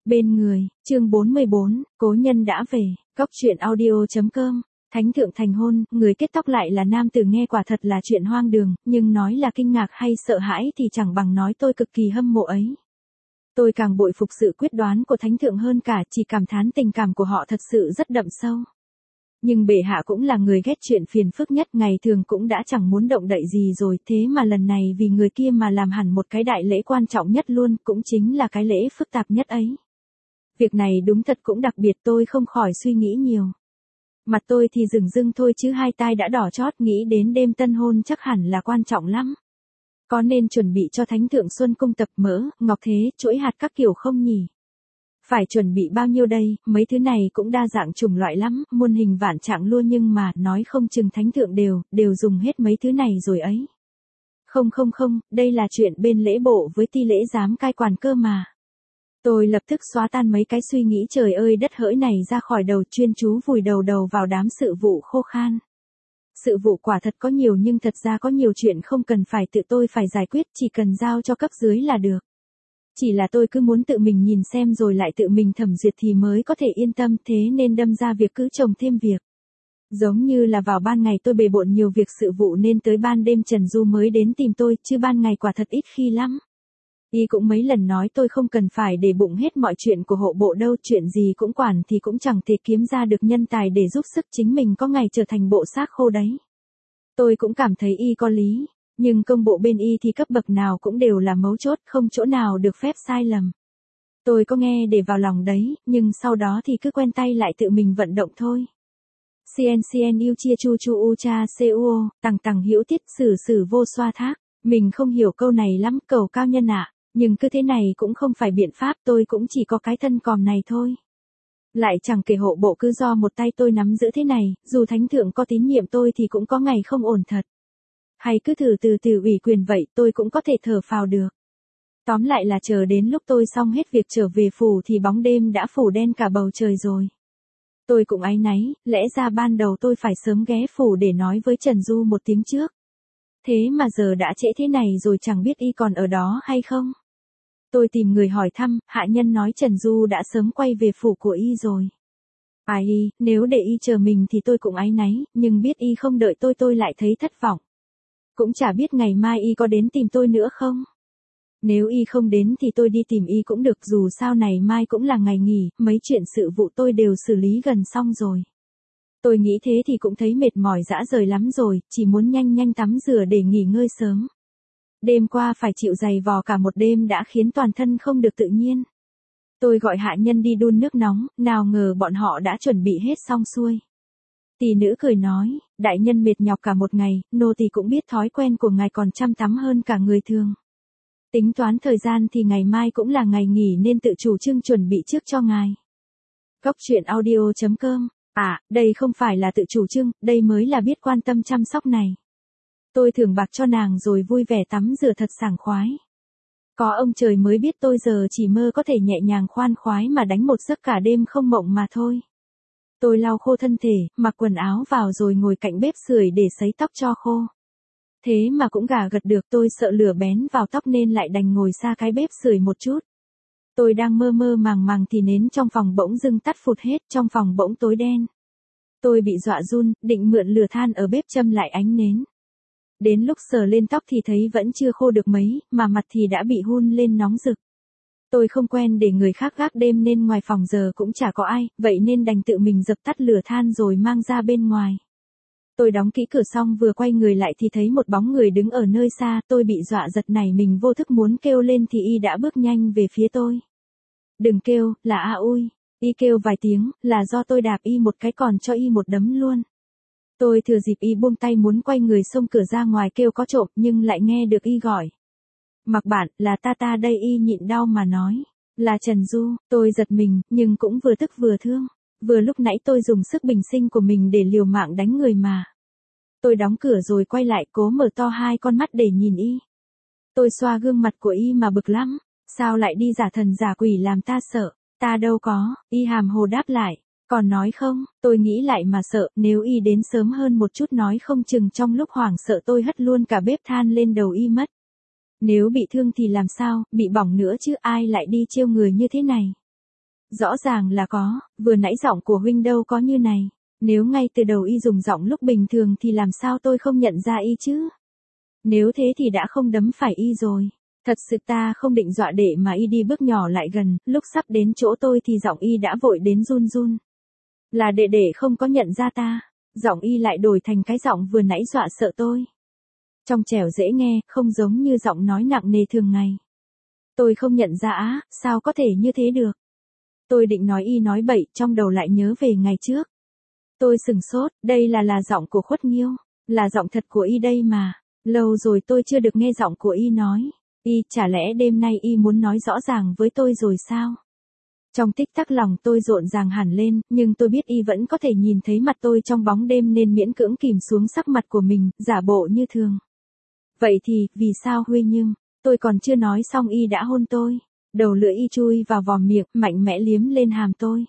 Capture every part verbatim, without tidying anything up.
Bên người, chương bốn mươi bốn, cố nhân đã về, góc truyện audio.com, thánh thượng thành hôn, người kết tóc lại là nam tử nghe quả thật là chuyện hoang đường, nhưng nói là kinh ngạc hay sợ hãi thì chẳng bằng nói tôi cực kỳ hâm mộ ấy. Tôi càng bội phục sự quyết đoán của thánh thượng hơn cả, chỉ cảm thán tình cảm của họ thật sự rất đậm sâu. Nhưng bệ hạ cũng là người ghét chuyện phiền phức nhất, ngày thường cũng đã chẳng muốn động đậy gì rồi, thế mà lần này vì người kia mà làm hẳn một cái đại lễ quan trọng nhất luôn, cũng chính là cái lễ phức tạp nhất ấy. Việc này đúng thật cũng đặc biệt, tôi không khỏi suy nghĩ nhiều. Mặt tôi thì rừng rưng thôi chứ hai tai đã đỏ chót, nghĩ đến đêm tân hôn chắc hẳn là quan trọng lắm. Có nên chuẩn bị cho thánh thượng xuân cung tập mỡ, ngọc thế, chuỗi hạt các kiểu không nhỉ? Phải chuẩn bị bao nhiêu đây, mấy thứ này cũng đa dạng chủng loại lắm, muôn hình vạn trạng luôn, nhưng mà nói không chừng thánh thượng đều, đều dùng hết mấy thứ này rồi ấy. Không không không, đây là chuyện bên lễ bộ với ti lễ giám cai quản cơ mà. Tôi lập tức xóa tan mấy cái suy nghĩ trời ơi đất hỡi này ra khỏi đầu, chuyên chú vùi đầu đầu vào đám sự vụ khô khan. Sự vụ quả thật có nhiều, nhưng thật ra có nhiều chuyện không cần phải tự tôi phải giải quyết, chỉ cần giao cho cấp dưới là được. Chỉ là tôi cứ muốn tự mình nhìn xem rồi lại tự mình thẩm duyệt thì mới có thể yên tâm, thế nên đâm ra việc cứ chồng thêm việc. Giống như là vào ban ngày tôi bề bộn nhiều việc sự vụ nên tới ban đêm Trần Du mới đến tìm tôi, chứ ban ngày quả thật ít khi lắm. Y cũng mấy lần nói tôi không cần phải để bụng hết mọi chuyện của hộ bộ đâu, chuyện gì cũng quản thì cũng chẳng thể kiếm ra được nhân tài để giúp sức chính mình, có ngày trở thành bộ xác khô đấy. Tôi cũng cảm thấy Y có lý, nhưng công bộ bên Y thì cấp bậc nào cũng đều là mấu chốt, không chỗ nào được phép sai lầm. Tôi có nghe để vào lòng đấy, nhưng sau đó thì cứ quen tay lại tự mình vận động thôi. Cn cn yêu chia chu chu u cha cuo, tằng tằng hữu tiết sử sử vô xoa thác. Mình không hiểu câu này lắm, cầu cao nhân ạ, nhưng cứ thế này cũng không phải biện pháp, tôi cũng chỉ có cái thân còm này thôi. Lại chẳng kể hộ bộ cứ do một tay tôi nắm giữ thế này, dù thánh thượng có tín nhiệm tôi thì cũng có ngày không ổn thật. Hay cứ thử từ từ ủy quyền vậy tôi cũng có thể thở phào được. Tóm lại là chờ đến lúc tôi xong hết việc trở về phủ thì bóng đêm đã phủ đen cả bầu trời rồi. Tôi cũng áy náy, lẽ ra ban đầu tôi phải sớm ghé phủ để nói với Trần Du một tiếng trước. Thế mà giờ đã trễ thế này rồi, chẳng biết Y còn ở đó hay không. Tôi tìm người hỏi thăm, hạ nhân nói Trần Du đã sớm quay về phủ của Y rồi. Ai Y, nếu để Y chờ mình thì tôi cũng áy náy, nhưng biết Y không đợi tôi tôi lại thấy thất vọng. Cũng chả biết ngày mai Y có đến tìm tôi nữa không. Nếu Y không đến thì tôi đi tìm Y cũng được, dù sao này mai cũng là ngày nghỉ, mấy chuyện sự vụ tôi đều xử lý gần xong rồi. Tôi nghĩ thế thì cũng thấy mệt mỏi dã rời lắm rồi, chỉ muốn nhanh nhanh tắm rửa để nghỉ ngơi sớm. Đêm qua phải chịu giày vò cả một đêm đã khiến toàn thân không được tự nhiên. Tôi gọi hạ nhân đi đun nước nóng, nào ngờ bọn họ đã chuẩn bị hết xong xuôi. Tỷ nữ cười nói, đại nhân mệt nhọc cả một ngày, nô tỳ cũng biết thói quen của ngài còn chăm tắm hơn cả người thường. Tính toán thời gian thì ngày mai cũng là ngày nghỉ nên tự chủ trương chuẩn bị trước cho ngài. Góc truyện audio.com. À, đây không phải là tự chủ trương, đây mới là biết quan tâm chăm sóc này. Tôi thưởng bạc cho nàng rồi vui vẻ tắm rửa thật sảng khoái. Có ông trời mới biết tôi giờ chỉ mơ có thể nhẹ nhàng khoan khoái mà đánh một giấc cả đêm không mộng mà thôi. Tôi lau khô thân thể, mặc quần áo vào rồi ngồi cạnh bếp sưởi để sấy tóc cho khô. Thế mà cũng gà gật được, tôi sợ lửa bén vào tóc nên lại đành ngồi xa cái bếp sưởi một chút. Tôi đang mơ mơ màng màng thì nến trong phòng bỗng dưng tắt phụt hết, trong phòng bỗng tối đen. Tôi bị dọa run, định mượn lửa than ở bếp châm lại ánh nến. Đến lúc sờ lên tóc thì thấy vẫn chưa khô được mấy, mà mặt thì đã bị hun lên nóng rực. Tôi không quen để người khác gác đêm nên ngoài phòng giờ cũng chả có ai, vậy nên đành tự mình dập tắt lửa than rồi mang ra bên ngoài. Tôi đóng kỹ cửa xong vừa quay người lại thì thấy một bóng người đứng ở nơi xa, tôi bị dọa giật nảy mình vô thức muốn kêu lên thì Y đã bước nhanh về phía tôi. Đừng kêu, là a ui. Y kêu vài tiếng, là do tôi đạp Y một cái còn cho Y một đấm luôn. Tôi thừa dịp Y buông tay muốn quay người xông cửa ra ngoài kêu có trộm nhưng lại nghe được Y gọi. Mặc bạn, là ta ta đây. Y nhịn đau mà nói. Là Trần Du, tôi giật mình, nhưng cũng vừa tức vừa thương. Vừa lúc nãy tôi dùng sức bình sinh của mình để liều mạng đánh người mà. Tôi đóng cửa rồi quay lại cố mở to hai con mắt để nhìn Y. Tôi xoa gương mặt của Y mà bực lắm. Sao lại đi giả thần giả quỷ làm ta sợ? Ta đâu có. Y hàm hồ đáp lại. Còn nói không, tôi nghĩ lại mà sợ, nếu Y đến sớm hơn một chút nói không chừng trong lúc hoảng sợ tôi hất luôn cả bếp than lên đầu Y mất. Nếu bị thương thì làm sao, bị bỏng nữa chứ ai lại đi trêu người như thế này. Rõ ràng là có, vừa nãy giọng của huynh đâu có như này. Nếu ngay từ đầu y dùng giọng lúc bình thường thì làm sao tôi không nhận ra y chứ? Nếu thế thì đã không đấm phải y rồi. Thật sự ta không định dọa đệ mà y đi bước nhỏ lại gần, lúc sắp đến chỗ tôi thì giọng y đã vội đến run run. Là đệ đệ không có nhận ra ta, giọng y lại đổi thành cái giọng vừa nãy dọa sợ tôi. Trong trẻo dễ nghe, không giống như giọng nói nặng nề thường ngày. Tôi không nhận ra á, sao có thể như thế được? Tôi định nói y nói bậy, trong đầu lại nhớ về ngày trước. Tôi sừng sốt, đây là là giọng của Khuất Nghiêu, là giọng thật của y đây mà. Lâu rồi tôi chưa được nghe giọng của y nói. Y, chả lẽ đêm nay y muốn nói rõ ràng với tôi rồi sao? Trong tích tắc lòng tôi rộn ràng hẳn lên, nhưng tôi biết y vẫn có thể nhìn thấy mặt tôi trong bóng đêm nên miễn cưỡng kìm xuống sắc mặt của mình, giả bộ như thường. Vậy thì, vì sao Huy nhưng, tôi còn chưa nói xong y đã hôn tôi. Đầu lưỡi y chui vào vòm miệng, mạnh mẽ liếm lên hàm tôi.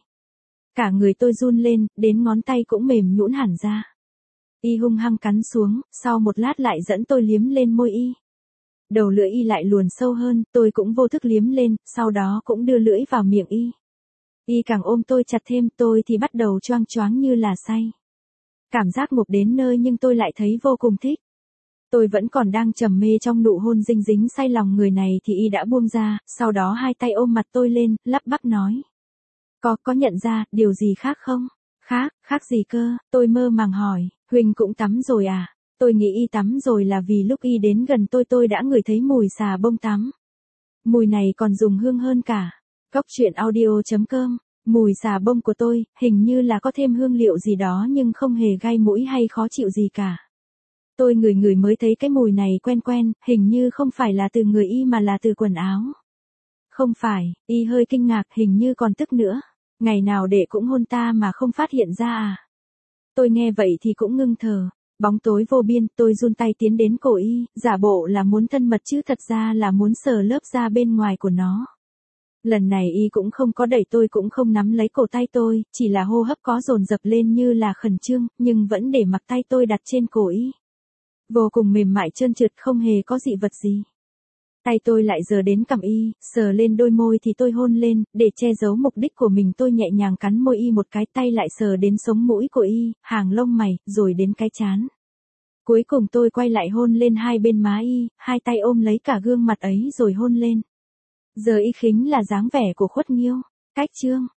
Cả người tôi run lên, đến ngón tay cũng mềm nhũn hẳn ra. Y hung hăng cắn xuống, sau một lát lại dẫn tôi liếm lên môi y. Đầu lưỡi y lại luồn sâu hơn, tôi cũng vô thức liếm lên, sau đó cũng đưa lưỡi vào miệng y. Y càng ôm tôi chặt thêm, tôi thì bắt đầu choang choáng như là say. Cảm giác ngộp đến nơi nhưng tôi lại thấy vô cùng thích. Tôi vẫn còn đang trầm mê trong nụ hôn dinh dính say lòng người này thì y đã buông ra, sau đó hai tay ôm mặt tôi lên, lắp bắp nói. Có, có nhận ra, điều gì khác không? Khác, khác gì cơ? Tôi mơ màng hỏi, Huỳnh cũng tắm rồi à? Tôi nghĩ y tắm rồi là vì lúc y đến gần tôi tôi đã ngửi thấy mùi xà bông tắm. Mùi này còn dùng hương hơn cả. Góc truyện audio chấm com, mùi xà bông của tôi, hình như là có thêm hương liệu gì đó nhưng không hề gai mũi hay khó chịu gì cả. Tôi ngửi ngửi mới thấy cái mùi này quen quen, hình như không phải là từ người y mà là từ quần áo. Không phải, y hơi kinh ngạc, hình như còn tức nữa. Ngày nào đệ cũng hôn ta mà không phát hiện ra à? Tôi nghe vậy thì cũng ngưng thở. Bóng tối vô biên, tôi run tay tiến đến cổ y, giả bộ là muốn thân mật chứ thật ra là muốn sờ lớp da bên ngoài của nó. Lần này y cũng không có đẩy tôi cũng không nắm lấy cổ tay tôi, chỉ là hô hấp có dồn dập lên như là khẩn trương, nhưng vẫn để mặc tay tôi đặt trên cổ y. Vô cùng mềm mại trơn trượt, không hề có dị vật gì. Tay tôi lại giờ đến cằm y, sờ lên đôi môi thì tôi hôn lên, để che giấu mục đích của mình tôi nhẹ nhàng cắn môi y một cái, tay lại sờ đến sống mũi của y, hàng lông mày, rồi đến cái trán. Cuối cùng tôi quay lại hôn lên hai bên má y, hai tay ôm lấy cả gương mặt ấy rồi hôn lên. Giờ y khính là dáng vẻ của Khuất Nghiêu. Cách chương